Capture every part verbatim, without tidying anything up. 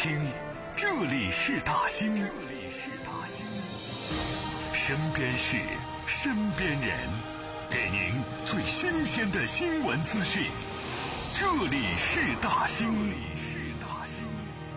兴，这里是大兴，这里是大兴。身边事，身边人，给您最新鲜的新闻资讯。这里是大兴，这里是大兴。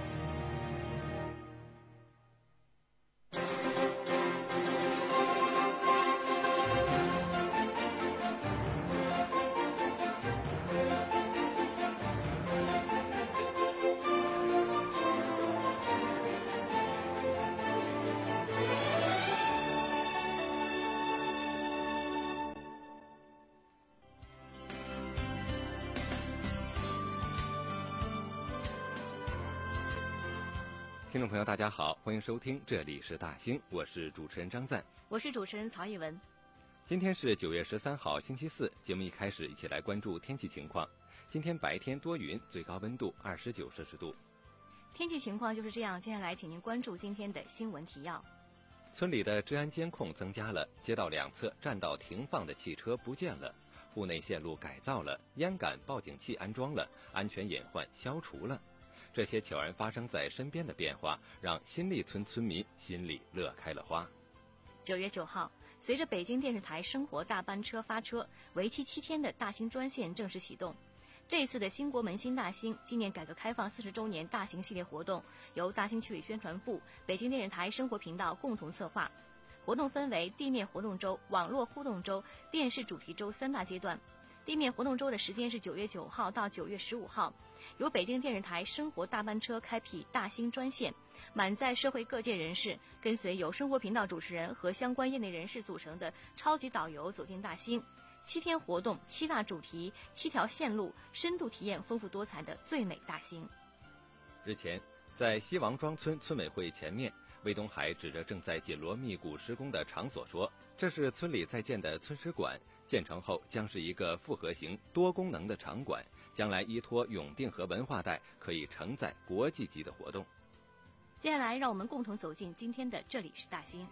听众朋友大家好，欢迎收听这里是大兴，我是主持人张赞， 我是主持人曹艺文。 今天是九月十三号星期四，节目一开始一起来关注天气情况。今天白天多云，最高温度二十九摄氏度。 天气情况就是这样，接下来请您关注今天的新闻提要。 村里的治安监控增加了，街道两侧占道停放的汽车不见了，户内线路改造了，烟感报警器安装了，安全隐患消除了。这些悄然发生在身边的变化，让新立村村民心里乐开了花。 九月九号，随着北京电视台生活大班车发车，为期七天的大兴专线正式启动。这次的兴国门新大兴纪念改革开放四十周年大型系列活动，由大兴区委宣传部、北京电视台生活频道共同策划。活动分为地面活动周、网络互动周、电视主题周三大阶段。地面活动周的时间是九月九号到九月十五号，由北京电视台生活大班车开辟大兴专线，满载社会各界人士，跟随由生活频道主持人和相关业内人士组成的超级导游走进大兴。七天活动，七大主题，七条线路，深度体验丰富多彩的最美大兴。 日前，在西王庄村村委会前面，魏东海指着正在紧锣密鼓施工的场所说，这是村里在建的村史馆，建成后将是一个复合型多功能的场馆，将来依托永定河文化带，可以承载国际级的活动。 接下来让我们共同走进今天的这里是大兴。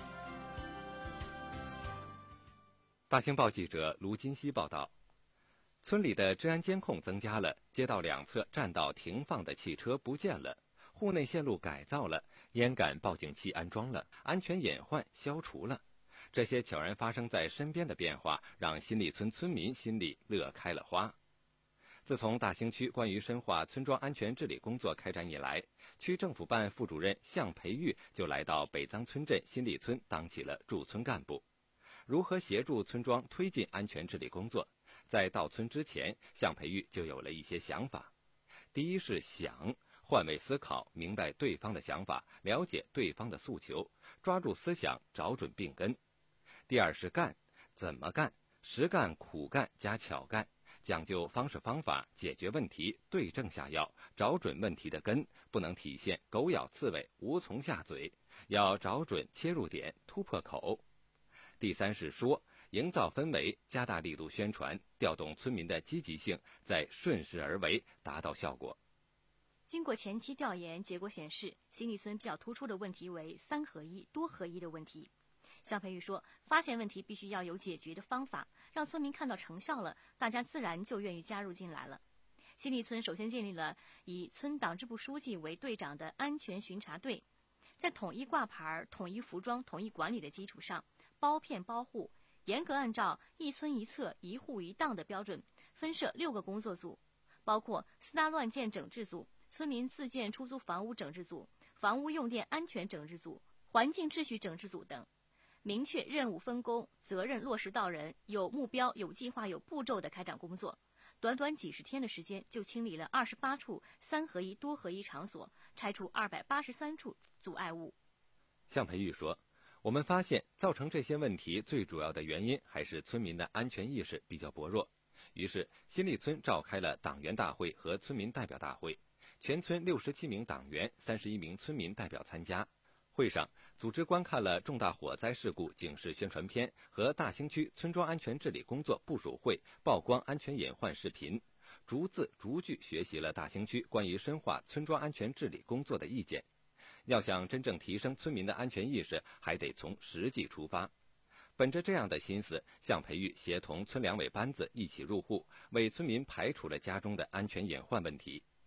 大兴报记者卢金熙报道，村里的治安监控增加了，街道两侧占道停放的汽车不见了，户内线路改造了，烟感报警器安装了，安全隐患消除了。这些悄然发生在身边的变化，让新立村村民心里乐开了花。自从大兴区关于深化村庄安全治理工作开展以来，区政府办副主任向培育就来到北藏村镇新立村当起了驻村干部。如何协助村庄推进安全治理工作，在到村之前，向培育就有了一些想法。第一是想换位思考，明白对方的想法，了解对方的诉求，抓住思想，找准病根。第二是干，怎么干？实干、苦干加巧干，讲究方式方法，解决问题，对症下药，找准问题的根，不能体现狗咬刺猬，无从下嘴，要找准切入点，突破口。第三是说，营造氛围，加大力度宣传，调动村民的积极性，再顺势而为，达到效果。 经过前期调研，结果显示，新立村比较突出的问题为三合一、多合一的问题。向培育说，发现问题必须要有解决的方法，让村民看到成效了，大家自然就愿意加入进来了。新立村首先建立了以村党支部书记为队长的安全巡查队，在统一挂牌、统一服装、统一管理的基础上，包片包户，严格按照一村一策、一户一档的标准，分设六个工作组，包括私搭乱建整治组、村民自建出租房屋整治组、房屋用电安全整治组、环境秩序整治组等，明确任务分工，责任落实到人，有目标、有计划、有步骤的开展工作。短短几十天的时间，就清理了二十八处三合一、多合一场所，拆除二百八十三处阻碍物。 向培育说，我们发现造成这些问题最主要的原因还是村民的安全意识比较薄弱。于是新立村召开了党员大会和村民代表大会，全村六十七名党员、三十一名村民代表参加。会上，组织观看了重大火灾事故警示宣传片和大兴区村庄安全治理工作部署会曝光安全隐患视频，逐字逐句学习了大兴区关于深化村庄安全治理工作的意见。要想真正提升村民的安全意识，还得从实际出发。本着这样的心思，向培育协同村两委班子一起入户，为村民排除了家中的安全隐患问题。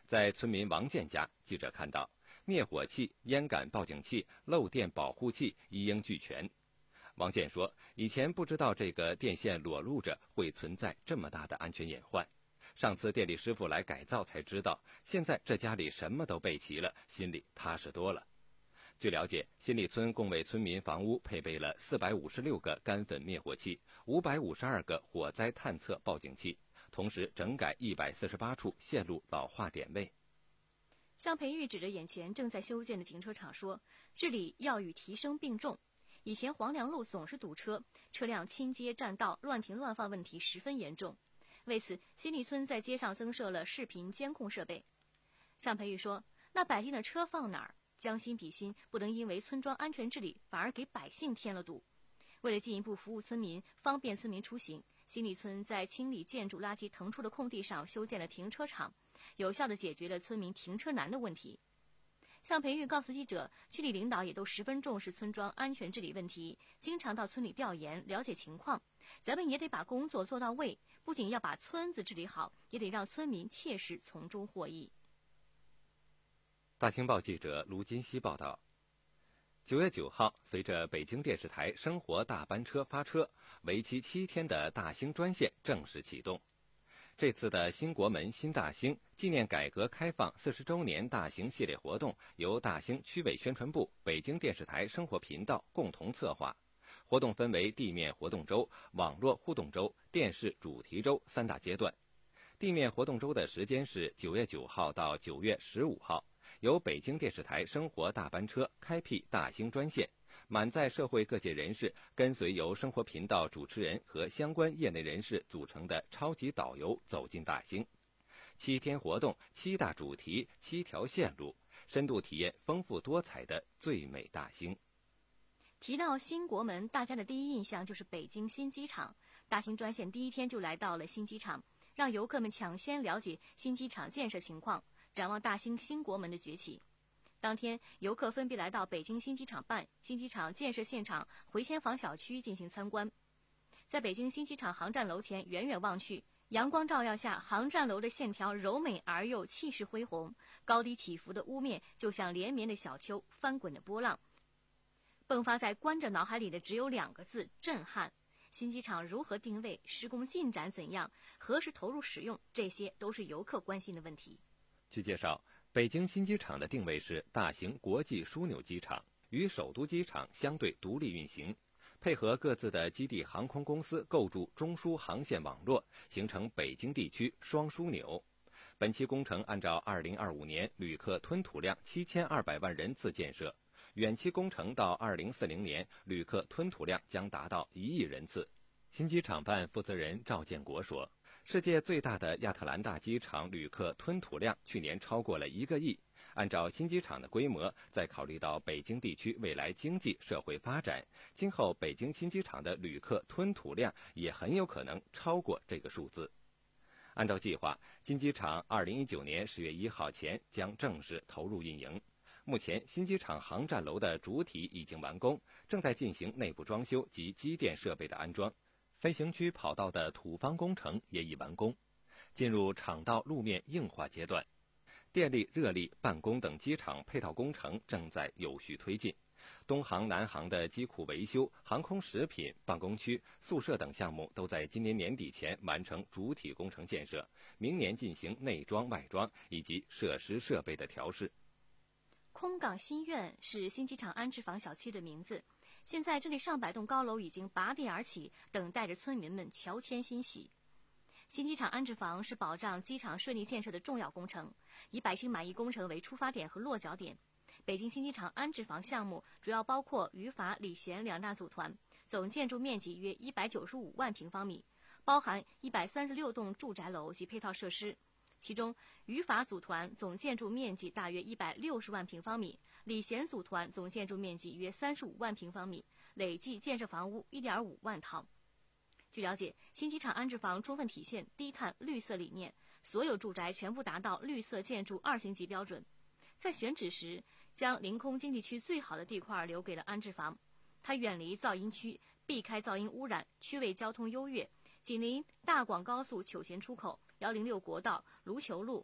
在村民王建家，记者看到灭火器、烟感报警器、漏电保护器一应俱全。王建说，以前不知道这个电线裸露着会存在这么大的安全隐患，上次电力师傅来改造才知道，现在这家里什么都备齐了，心里踏实多了。据了解，新里村共为村民房屋配备了四百五十六个干粉灭火器、五百五十二个火灾探测报警器，同时整改一百四十八处线路老化点位。 向培育指着眼前正在修建的停车场说，治理要与提升并重。以前黄梁路总是堵车，车辆倾街占道、乱停乱放问题十分严重。为此，新里村在街上增设了视频监控设备。向培育说，那百姓的车放哪儿？将心比心，不能因为村庄安全治理反而给百姓添了堵。为了进一步服务村民，方便村民出行，新里村在清理建筑垃圾腾出的空地上修建了停车场，有效地解决了村民停车难的问题。向培育告诉记者，区里领导也都十分重视村庄安全治理问题，经常到村里调研了解情况。咱们也得把工作做到位，不仅要把村子治理好，也得让村民切实从中获益。 大清报记者卢金熙报道，九月九号，随着北京电视台生活大班车发车，为期七天的大兴专线正式启动。这次的新国门新大兴纪念改革开放四十周年大型系列活动由大兴区委宣传部、北京电视台生活频道共同策划。活动分为地面活动周、网络互动周、电视主题周三大阶段。地面活动周的时间是九月九号到九月十五号。由北京电视台生活大班车开辟大兴专线，满载社会各界人士，跟随由生活频道主持人和相关业内人士组成的超级导游走进大兴。七天活动，七大主题，七条线路，深度体验丰富多彩的最美大兴。 提到新国门，大家的第一印象就是北京新机场。大兴专线第一天就来到了新机场，让游客们抢先了解新机场建设情况，展望大兴新国门的崛起。当天，游客分别来到北京新机场办、新机场建设现场回迁房小区进行参观。在北京新机场航站楼前远远望去，阳光照耀下，航站楼的线条柔美而又气势恢宏，高低起伏的屋面就像连绵的小丘，翻滚的波浪。迸发在观者脑海里的只有两个字：震撼。新机场如何定位？施工进展怎样？何时投入使用？这些都是游客关心的问题。 据介绍，北京新机场的定位是大型国际枢纽机场，与首都机场相对独立运行，配合各自的基地航空公司构筑中枢航线网络，形成北京地区双枢纽。本期工程按照二零二五年旅客吞吐量七千二百万人次建设，远期工程到二零四零年旅客吞吐量将达到一亿人次。新机场办负责人赵建国说，世界最大的亚特兰大机场旅客吞吐量去年超过了一个亿，按照新机场的规模，再考虑到北京地区未来经济社会发展，今后北京新机场的旅客吞吐量也很有可能超过这个数字。按照计划，新机场二零一九年十月一号前将正式投入运营。目前，新机场航站楼的主体已经完工，正在进行内部装修及机电设备的安装。飞行区跑道的土方工程也已完工，进入场道路面硬化阶段。电力、热力、办公等机场配套工程正在有序推进。东航、南航的机库维修、航空食品、办公区、宿舍等项目都在今年年底前完成主体工程建设，明年进行内装、外装以及设施设备的调试。 空港新苑是新机场安置房小区的名字。现在这里上百栋高楼已经拔地而起，等待着村民们乔迁欣喜。新机场安置房是保障机场顺利建设的重要工程，以百姓满意工程为出发点和落脚点。北京新机场安置房项目主要包括余法、礼贤两大组团，总建筑面积约一百九十五万平方米，包含一百三十六栋住宅楼及配套设施。其中，余法组团总建筑面积大约一百六十万平方米，礼贤组团总建筑面积约三十五万平方米，累计建设房屋一点五万套。据了解，新机场安置房充分体现低碳绿色理念，所有住宅全部达到绿色建筑二星级标准。在选址时，将临空经济区最好的地块留给了安置房，它远离噪音区，避开噪音污染，区位交通优越，紧邻大广高速求贤出口、幺零六国道、卢球路，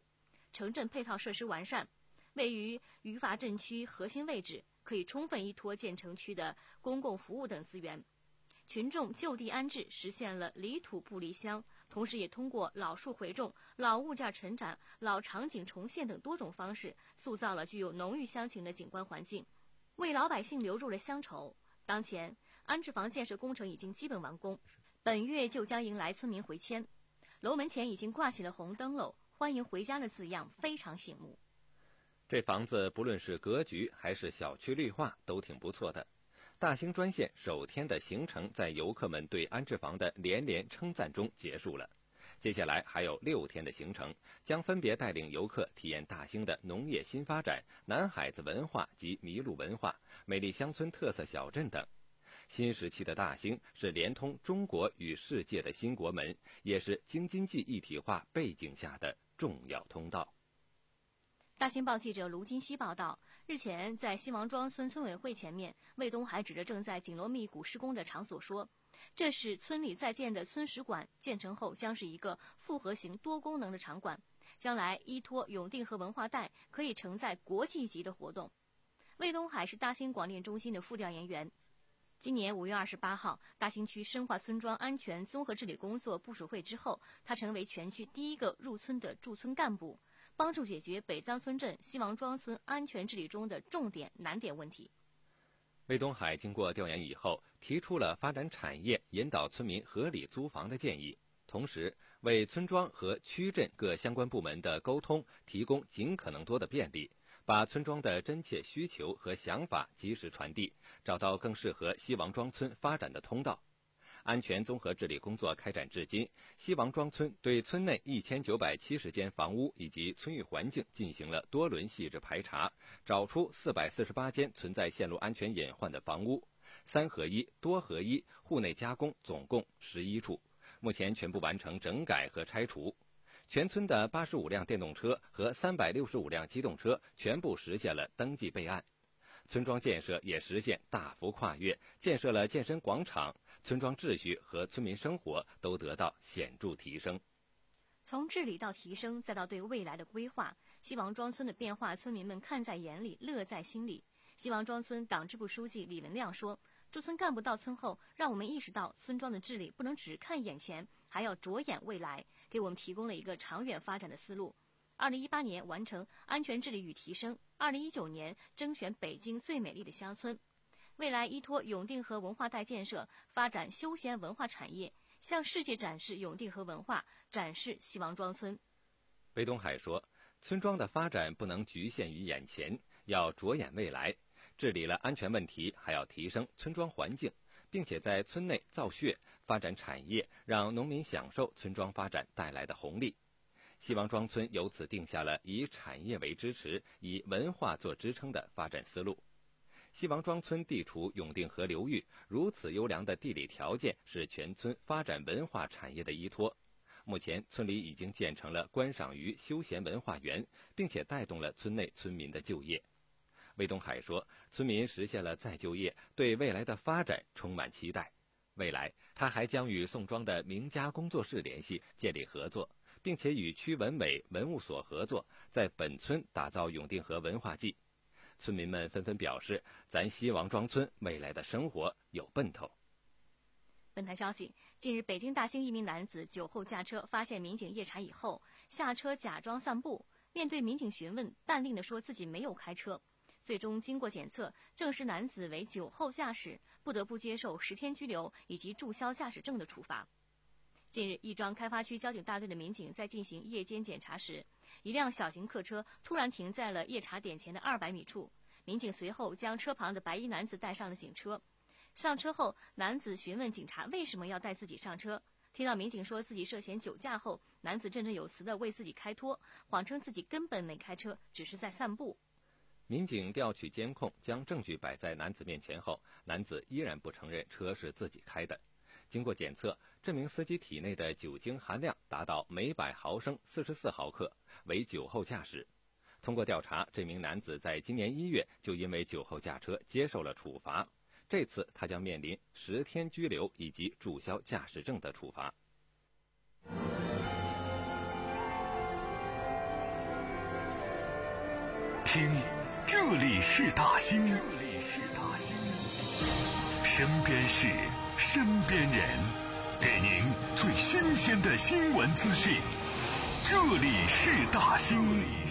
城镇配套设施完善，位于余阀镇区核心位置，可以充分依托建成区的公共服务等资源。群众就地安置，实现了离土不离乡，同时也通过老树回种、老物件陈展、老场景重现等多种方式，塑造了具有浓郁乡情的景观环境，为老百姓留住了乡愁。当前，安置房建设工程已经基本完工，本月就将迎来村民回迁。楼门前已经挂起了红灯笼，欢迎回家的字样非常醒目。 这房子不论是格局还是小区绿化都挺不错的。大兴专线首天的行程在游客们对安置房的连连称赞中结束了。接下来还有六天的行程，将分别带领游客体验大兴的农业新发展、南海子文化及麋鹿文化、美丽乡村特色小镇等。新时期的大兴是连通中国与世界的新国门，也是京津冀一体化背景下的重要通道。 大新报记者卢金熙报道，日前在西王庄村村委会前面，魏东海指着正在紧锣密鼓施工的场所说，这是村里在建的村史馆，建成后将是一个复合型多功能的场馆，将来依托永定河文化带可以承载国际级的活动。魏东海是大兴广电中心的副调研员。今年五月二十八号，大兴区深化村庄安全综合治理工作部署会之后，他成为全区第一个入村的驻村干部，帮助解决北藏村镇西王庄村安全治理中的重点难点问题。 魏东海经过调研以后，提出了发展产业、引导村民合理租房的建议，同时为村庄和区镇各相关部门的沟通提供尽可能多的便利，把村庄的真切需求和想法及时传递，找到更适合西王庄村发展的通道。安全综合治理工作开展至今，西王庄村对村内一千九百七十间房屋以及村域环境进行了多轮细致排查，找出四百四十八间存在线路安全隐患的房屋，三合一、多合一、户内加工总共十一处，目前全部完成整改和拆除。全村的八十五辆电动车和三百六十五辆机动车全部实现了登记备案。村庄建设也实现大幅跨越，建设了健身广场，村庄秩序和村民生活都得到显著提升。 从治理到提升，再到对未来的规划，西王庄村的变化，村民们看在眼里，乐在心里。西王庄村党支部书记李文亮说，驻村干部到村后，让我们意识到村庄的治理不能只看眼前，还要着眼未来，给我们提供了一个长远发展的思路。二零一八年完成安全治理与提升，二零一九年征选北京最美丽的乡村。未来依托永定河文化带建设，发展休闲文化产业，向世界展示永定河文化，展示西王庄村。 魏东海说，村庄的发展不能局限于眼前，要着眼未来。治理了安全问题，还要提升村庄环境，并且在村内造血，发展产业，让农民享受村庄发展带来的红利。西王庄村由此定下了以产业为支持、以文化做支撑的发展思路。西王庄村地处永定河流域，如此优良的地理条件是全村发展文化产业的依托。目前村里已经建成了观赏鱼休闲文化园，并且带动了村内村民的就业。魏东海说，村民实现了再就业，对未来的发展充满期待。未来他还将与宋庄的名家工作室联系，建立合作，并且与区文委文物所合作，在本村打造永定河文化季。村民们纷纷表示，咱西王庄村未来的生活有奔头。 本台消息，近日北京大兴一名男子酒后驾车，发现民警夜查以后，下车假装散步，面对民警询问，淡定地说自己没有开车。最终经过检测，证实男子为酒后驾驶，不得不接受十天拘留以及注销驾驶证的处罚。近日，亦庄开发区交警大队的民警在进行夜间检查时，一辆小型客车突然停在了夜查点前的二百米处。民警随后将车旁的白衣男子带上了警车。上车后，男子询问警察为什么要带自己上车。听到民警说自己涉嫌酒驾后，男子振振有词地为自己开脱，谎称自己根本没开车，只是在散步。 民警调取监控，将证据摆在男子面前后，男子依然不承认车是自己开的。经过检测，这名司机体内的酒精含量达到每百毫升四十四毫克，为酒后驾驶。通过调查，这名男子在今年一月就因为酒后驾车接受了处罚，这次他将面临十天拘留以及注销驾驶证的处罚。 听，这里是大兴，身边事，身边人，给您最新鲜的新闻资讯。这里是大兴。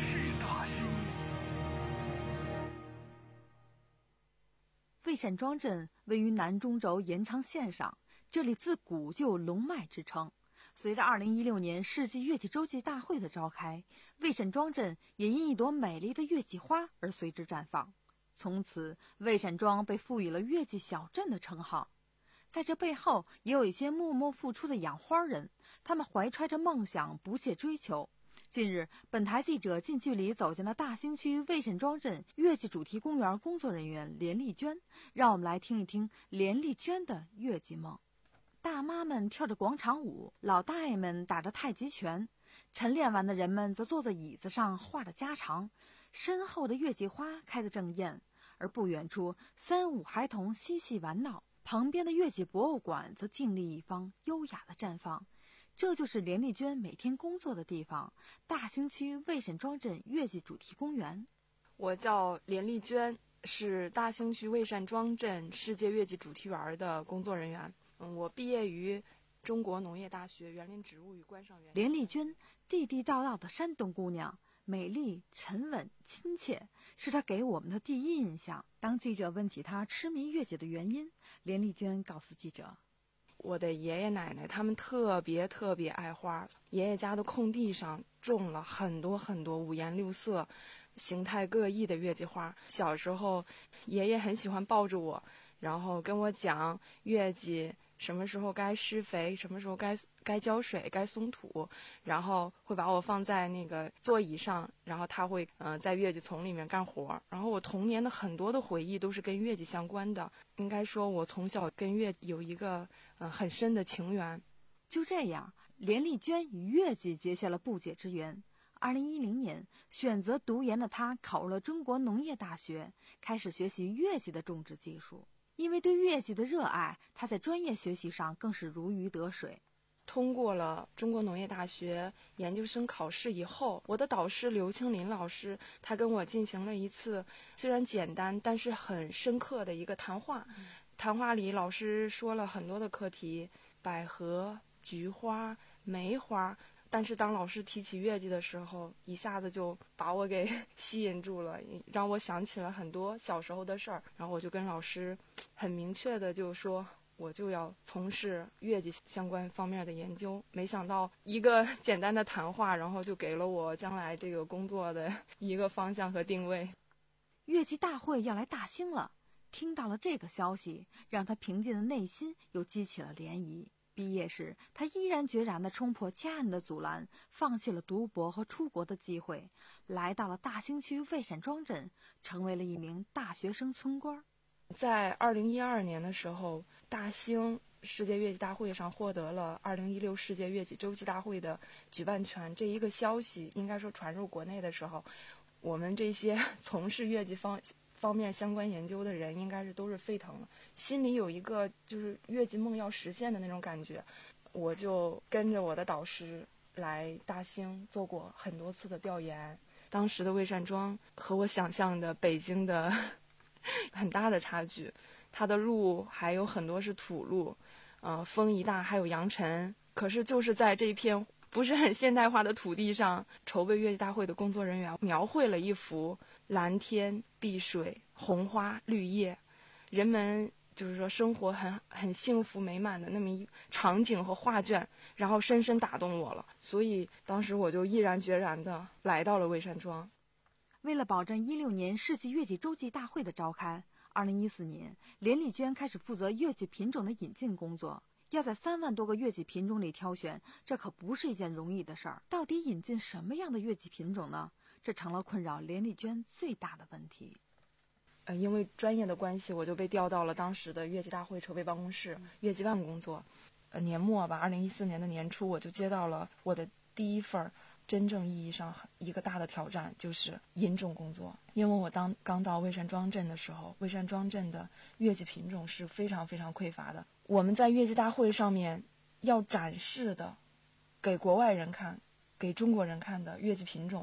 魏善庄镇位于南中轴延长线上，这里自古就有龙脉之称。随着二零一六年世纪月季洲际大会的召开，魏善庄镇也因一朵美丽的月季花而随之绽放。从此，魏善庄被赋予了月季小镇的称号。在这背后，也有一些默默付出的养花人，他们怀揣着梦想，不懈追求。近日，本台记者近距离走进了大兴区魏善庄镇月季主题公园工作人员连丽娟，让我们来听一听连丽娟的月季梦。大妈们跳着广场舞，老大爷们打着太极拳，晨练完的人们则坐在椅子上画着家常。身后的月季花开得正艳，而不远处三五孩童嬉戏玩闹，旁边的月季博物馆则静立一方，优雅地绽放。这就是连丽娟每天工作的地方——大兴区魏善庄镇月季主题公园。 我叫连丽娟，是大兴区魏善庄镇世界月季主题园的工作人员。嗯，我毕业于中国农业大学园林植物与观赏园。 连丽娟地地道道的山东姑娘，美丽、沉稳、亲切，是她给我们的第一印象。当记者问起她痴迷月季的原因，连丽娟告诉记者： 我的爷爷奶奶他们特别特别爱花，爷爷家的空地上种了很多很多五颜六色、形态各异的月季花。小时候，爷爷很喜欢抱着我，然后跟我讲月季什么时候该施肥，什么时候该该浇水，该松土，然后会把我放在那个座椅上，然后他会嗯、呃、在月季丛里面干活。然后我童年的很多的回忆都是跟月季相关的，应该说我从小跟月有一个嗯、呃、很深的情缘。 就这样，连丽娟与月季结下了不解之缘。二零一零年，选择读研的她考入了中国农业大学，开始学习月季的种植技术。因为对月季的热爱，他在专业学习上更是如鱼得水。 通过了中国农业大学研究生考试以后，我的导师刘青林老师，他跟我进行了一次虽然简单但是很深刻的一个谈话。嗯、谈话里，老师说了很多的课题，百合、菊花、梅花。但是当老师提起月季的时候，一下子就把我给吸引住了，让我想起了很多小时候的事儿。然后我就跟老师很明确的就说，我就要从事月季相关方面的研究。没想到一个简单的谈话，然后就给了我将来这个工作的一个方向和定位。 月季大会要来大兴了，听到了这个消息，让他平静的内心又激起了涟漪。毕业时，他毅然决然地冲破家人的阻拦，放弃了读博和出国的机会，来到了大兴区魏善庄镇，成为了一名大学生村官。 在二零一二年的时候，大兴世界月季大会上获得了二零一六世界月季洲际大会的举办权。这一个消息应该说传入国内的时候，我们这些从事月季方方面相关研究的人应该是都是沸腾了，心里有一个就是月季梦要实现的那种感觉。我就跟着我的导师来大兴做过很多次的调研。当时的魏善庄和我想象的北京的很大的差距，它的路还有很多是土路，呃，风一大还有扬尘。可是就是在这一片不是很现代化的土地上，筹备月季大会的工作人员描绘了一幅蓝天碧水、红花绿叶，人们就是说生活很很幸福美满的那么一场景和画卷，然后深深打动我了。所以当时我就毅然决然地来到了魏善庄。 为了保证一六年世纪月季洲际大会的召开，二零一四年，连丽娟开始负责月季品种的引进工作。要在三万多个月季品种里挑选，这可不是一件容易的事儿。到底引进什么样的月季品种呢？这成了困扰连丽娟最大的问题。 呃，因为专业的关系，我就被调到了当时的月季大会筹备办公室，嗯、月季办工作。呃，年末吧，二零一四年的年初，我就接到了我的第一份真正意义上一个大的挑战，就是引种工作。因为我当刚到魏善庄镇的时候，魏善庄镇的月季品种是非常非常匮乏的。我们在月季大会上面要展示的，给国外人看，给中国人看的月季品种，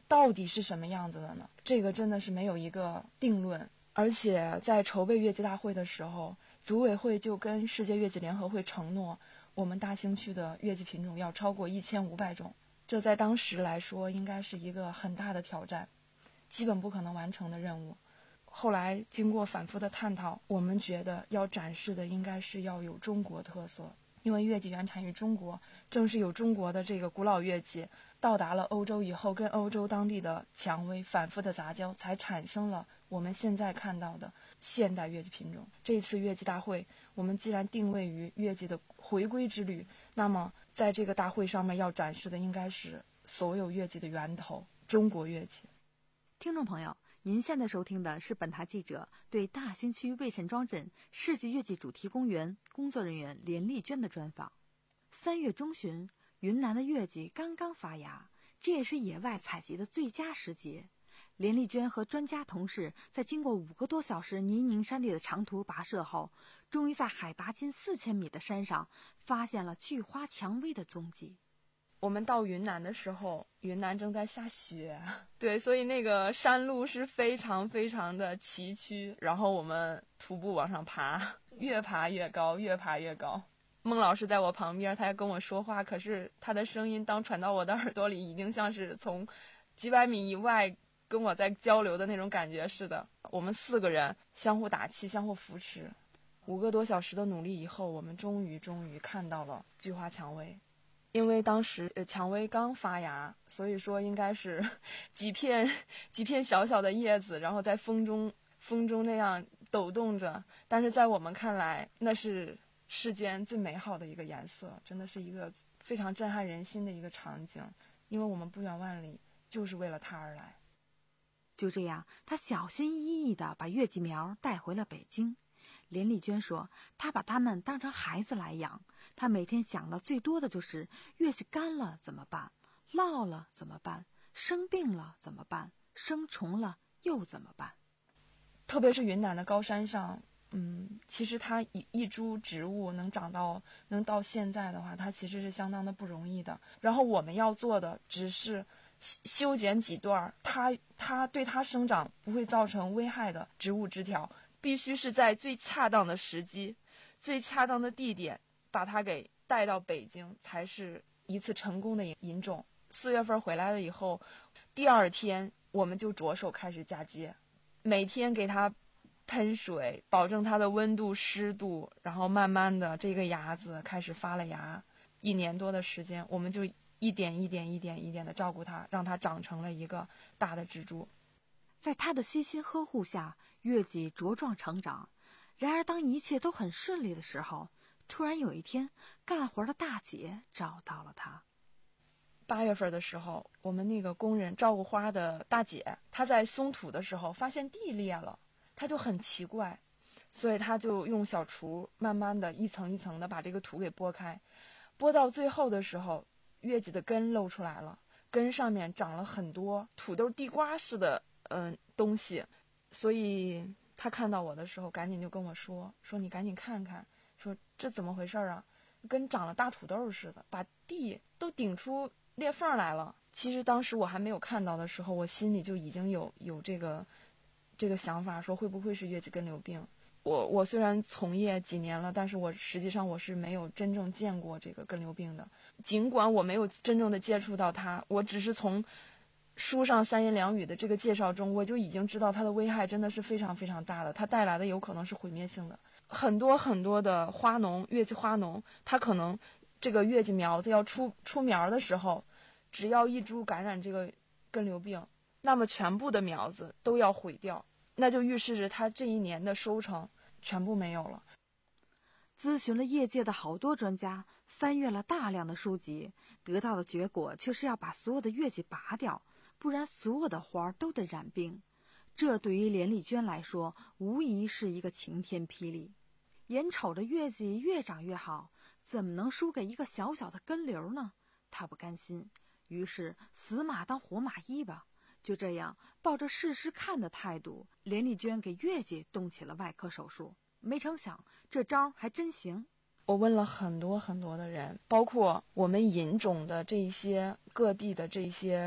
到底是什么样子的呢？这个真的是没有一个定论。而且在筹备月季大会的时候，组委会就跟世界月季联合会承诺，我们大兴区的月季品种要超过一千五百种，这在当时来说应该是一个很大的挑战，基本不可能完成的任务。后来经过反复的探讨，我们觉得要展示的应该是要有中国特色，因为月季原产于中国，正是有中国的这个古老月季到达了欧洲以后，跟欧洲当地的蔷薇反复的杂交，才产生了我们现在看到的现代月季品种。这次月季大会，我们既然定位于月季的回归之旅，那么在这个大会上面要展示的应该是所有月季的源头——中国月季。 听众朋友，您现在收听的是本台记者对大兴区魏陈庄镇世纪月季主题公园工作人员连丽娟的专访。三月中旬，云南的月季刚刚发芽，这也是野外采集的最佳时节。连丽娟和专家同事在经过五个多小时泥泞山地的长途跋涉后，终于在海拔近四千米的山上发现了菊花蔷薇的踪迹。 我们到云南的时候，云南正在下雪，对，所以那个山路是非常非常的崎岖，然后我们徒步往上爬，越爬越高，越爬越高。孟老师在我旁边，他还跟我说话，可是他的声音当传到我的耳朵里，已经像是从几百米以外跟我在交流的那种感觉似的。我们四个人相互打气，相互扶持，五个多小时的努力以后，我们终于终于看到了菊花蔷薇。因为当时呃蔷薇刚发芽，所以说应该是几片几片小小的叶子，然后在风中风中那样抖动着。但是在我们看来，那是世间最美好的一个颜色，真的是一个非常震撼人心的一个场景。因为我们不远万里就是为了它而来。 就这样，他小心翼翼地把月季苗带回了北京。连丽娟说，她把它们当成孩子来养，她每天想的最多的就是月季干了怎么办，落了怎么办，生病了怎么办，生虫了又怎么办。 特别是云南的高山上，嗯，其实它一一株植物能长到能到现在的话，它其实是相当的不容易的。然后我们要做的只是修剪几段它它对它生长不会造成危害的植物枝条，必须是在最恰当的时机、最恰当的地点把它给带到北京，才是一次成功的引种。四月份回来了以后，第二天我们就着手开始嫁接，每天给它喷水，保证它的温度、湿度，然后慢慢的这个芽子开始发了芽。一年多的时间，我们就一点一点、一点一点的照顾它，让它长成了一个大的植株。 在他的悉心呵护下，月季茁壮成长。然而当一切都很顺利的时候，突然有一天，干活的大姐找到了他。 八月份的时候，我们那个工人照顾花的大姐，她在松土的时候发现地裂了，她就很奇怪，所以她就用小锄慢慢的一层一层的把这个土给拨开，拨到最后的时候，月季的根露出来了，根上面长了很多土豆地瓜似的嗯东西，所以她看到我的时候，赶紧就跟我说说你赶紧看看，说这怎么回事啊？跟长了大土豆似的，把地都顶出裂缝来了。其实当时我还没有看到的时候，我心里就已经有有这个这个想法，说会不会是月季根瘤病。我我虽然从业几年了，但是我实际上我是没有真正见过这个根瘤病的。尽管我没有真正的接触到它，我只是从书上三言两语的这个介绍中，我就已经知道它的危害真的是非常非常大的，它带来的有可能是毁灭性的。很多很多的花农，月季花农，他可能这个月季苗子要出出苗的时候，只要一株感染这个根瘤病，那么全部的苗子都要毁掉，那就预示着他这一年的收成全部没有了。 咨询了业界的好多专家，翻阅了大量的书籍，得到的结果却是要把所有的月季拔掉，不然所有的花都得染病。这对于连丽娟来说，无疑是一个晴天霹雳。眼瞅着月季越长越好，怎么能输给一个小小的根瘤呢？她不甘心，于是死马当活马医吧。就这样，抱着试试看的态度，连丽娟给月季动起了外科手术。没成想，这招还真行。 我问了很多很多的人，包括我们引种的这一些各地的这些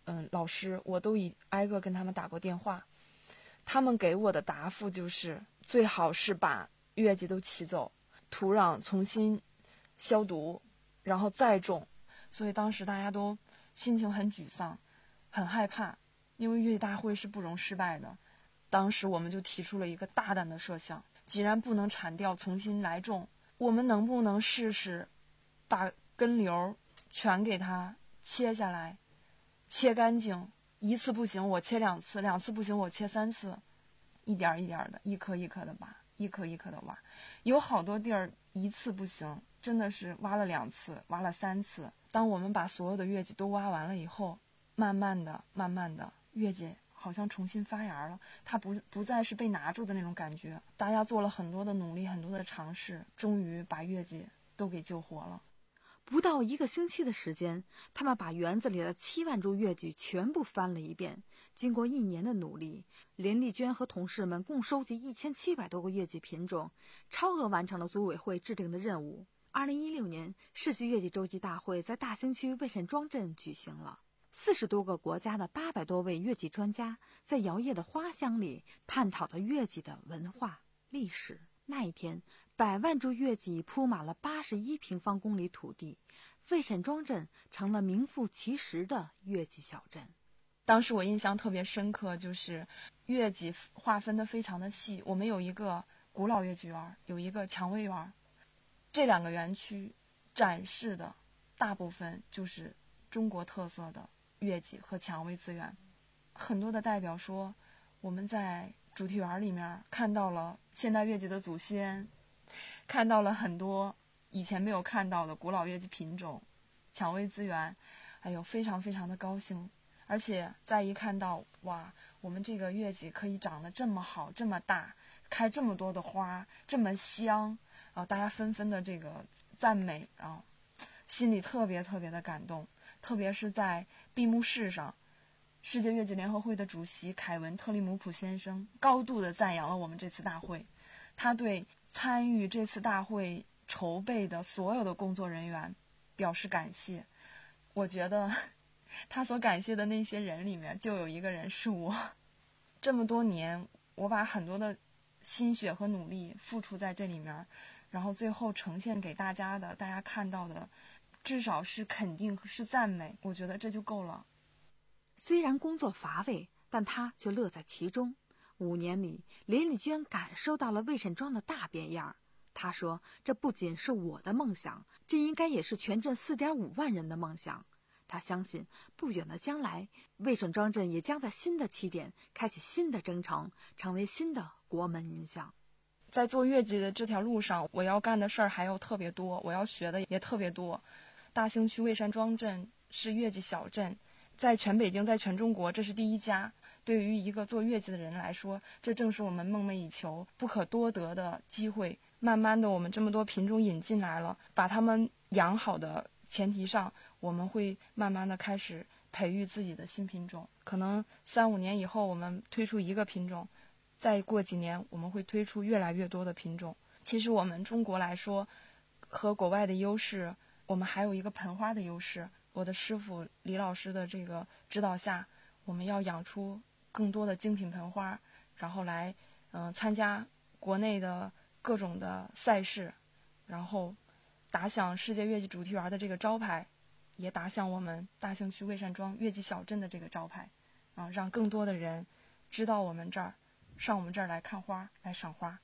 嗯老师，我都已挨个跟他们打过电话，他们给我的答复就是最好是把月季都起走，土壤重新消毒，然后再种。所以当时大家都心情很沮丧，很害怕，因为月季大会是不容失败的。当时我们就提出了一个大胆的设想，既然不能铲掉重新来种，我们能不能试试把根瘤全给它切下来，切干净，一次不行我切两次，两次不行我切三次，一点一点的，一颗一颗的挖，一颗一颗的挖。有好多地儿一次不行，真的是挖了两次，挖了三次。当我们把所有的月季都挖完了以后，慢慢的慢慢的月季好像重新发芽了，它不不再是被拿住的那种感觉。大家做了很多的努力，很多的尝试，终于把月季都给救活了。 不到一个星期的时间，他们把园子里的七万株月季全部翻了一遍。经过一年的努力，连丽娟和同事们共收集一千七百多个月季品种，超额完成了组委会制定的任务。二零一六年，世纪月季周季大会在大兴区魏沈庄镇举行了。四十多个国家的八百多位月季专家在摇曳的花香里探讨着月季的文化历史。那一天，百万株月季铺满了八十一平方公里土地，魏沈庄镇成了名副其实的月季小镇。 当时我印象特别深刻，就是月季划分的非常的细。我们有一个古老月季园，有一个蔷薇园，这两个园区展示的大部分就是中国特色的月季和蔷薇资源。很多的代表说，我们在主题园里面看到了现代月季的祖先，看到了很多以前没有看到的古老月季品种、蔷薇资源，哎呦，非常非常的高兴。而且再一看到，哇，我们这个月季可以长得这么好，这么大，开这么多的花，这么香，啊，大家纷纷的这个赞美啊，心里特别特别的感动。特别是在闭幕式上，世界月季联合会的主席凯文特利姆普先生高度的赞扬了我们这次大会，他对参与这次大会筹备的所有的工作人员表示感谢。我觉得他所感谢的那些人里面就有一个人是我。这么多年我把很多的心血和努力付出在这里面，然后最后呈现给大家的，大家看到的至少是肯定，是赞美，我觉得这就够了。 虽然工作乏味，但他却乐在其中。五年里，连丽娟感受到了魏沈庄的大变样。她说，这不仅是我的梦想，这应该也是全镇 四点五万人的梦想。他相信不远的将来，魏沈庄镇也将在新的起点开启新的征程，成为新的国门印象。 在做月季的这条路上，我要干的事儿还有特别多，我要学的也特别多。大兴区魏山庄镇是月季小镇，在全北京，在全中国，这是第一家。对于一个做月季的人来说，这正是我们梦寐以求、不可多得的机会。慢慢的，我们这么多品种引进来了，把它们养好的前提上，我们会慢慢的开始培育自己的新品种。可能三五年以后，我们推出一个品种，再过几年，我们会推出越来越多的品种。其实我们中国来说，和国外的优势，我们还有一个盆花的优势。我的师傅李老师的这个指导下，我们要养出更多的精品盆花，然后来嗯、呃、参加国内的各种的赛事，然后打响世界月季主题园的这个招牌，也打响我们大兴区魏山庄月季小镇的这个招牌，啊，让更多的人知道我们这儿，上我们这儿来看花，来赏花。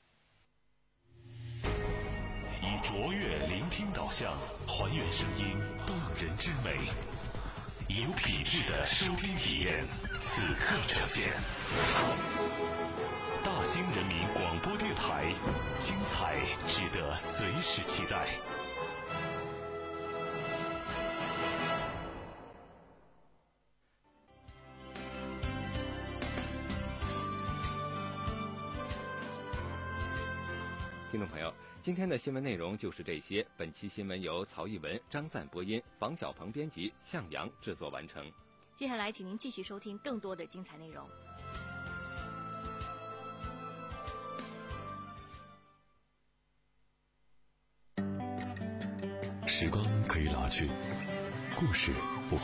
以卓越聆听导向，还原声音动人之美，以有品质的收听体验，此刻呈现。大兴人民广播电台，精彩值得随时期待。 听众朋友，今天的新闻内容就是这些。本期新闻由曹一文、张赞播音，房小鹏编辑，向阳制作完成。 接下来，请您继续收听更多的精彩内容。 时光可以老去，故事